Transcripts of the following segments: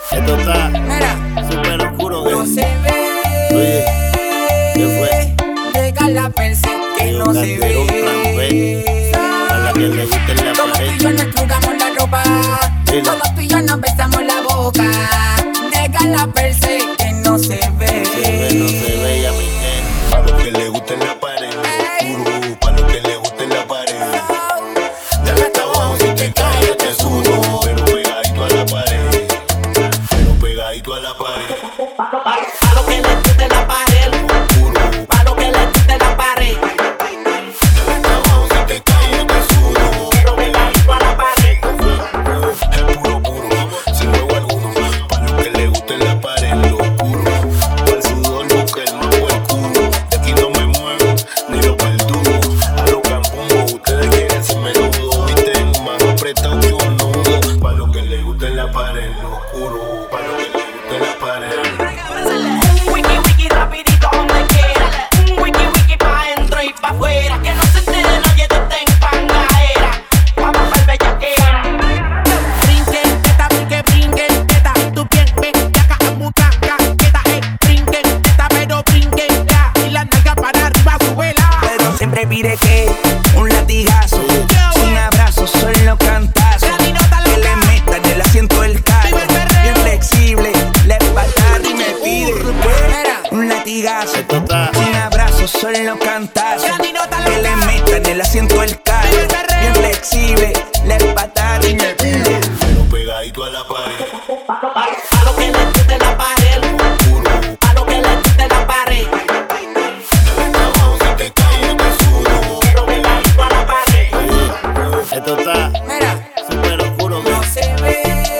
Esto está Mira, súper oscuro, que no se ve. Oye, ¿qué fue? Llega la perse que no se Calderón, ve. a la que le guste en la Como tú y pared. yo nos jugamos la ropa, Dile. como tú y yo nos besamos la boca. Llega la perse que no se ve. No se ve, ya mi gente. Pa' lo que le guste en la pared, oscuro. Pa' lo que le guste en la pared. Dale hasta abajo si te caes, te sudo. Pero pegadito a la pared. Pero pegadito a la pared. Pa' lo que le guste la pared, Oscuro. pa' lo que le guste la pared, Dale hasta abajo si te caes, te sudo. pero pegadito a la pared. Es puro, puro, sin juego alguno. Pa' lo que le guste en la pared, lo oscuro. Pa' el sudor busca el más por el culo. De aquí no me muevo, ni lo perturbo. A los campumbos, ustedes quieren ser menudo. Visten más apretado que un nudo. Pa' lo que le guste en la pared, lo oscuro. Pa' lo que le guste en la pared. Un wiki wiki rapidito donde quiera, un wiki wiki pa' adentro y pa' afuera. Que no se entere nadie de esta empangadera. Vamos pa'l bellaquera. Brinquen, teta, brinquen, teta. Tu piel ve, yaca, mucha caqueta. Brinquen, teta, pero brinquen ya. Y la nalga para arriba, súbela. Pero siempre pide que un latigazo, un abrazo, solo cantazos. Que le metan el asiento del carro, bien flexible, le falta y me pide un latigazo, Esto está un abrazo, solo cantazos. Que le metan el asiento del carro, bien flexible, le falta y me pide. Pero pegadito a la pared. Pa' lo que le guste la pared, Oscuro. pa' lo que le guste la pared, Dale hasta abajo si te caes, te sudo. pero pegadito a la pared. Esto está Mira, súper oscuro, no que se ve.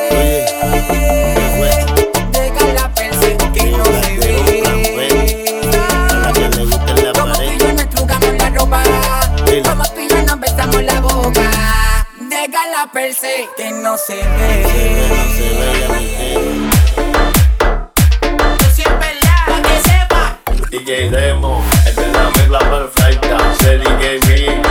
¿qué fue? Llega la perse que no se ve. A la que le guste en la Como tú y pared. yo nos jugamos la ropa, Dile. como tú y yo nos besamos la boca. Llega la perse que no se No ve. se ve, ya mi gente. Yo siempre la pa' que sepa. DJ Demo, esta es la mezcla perfecta. Se DJ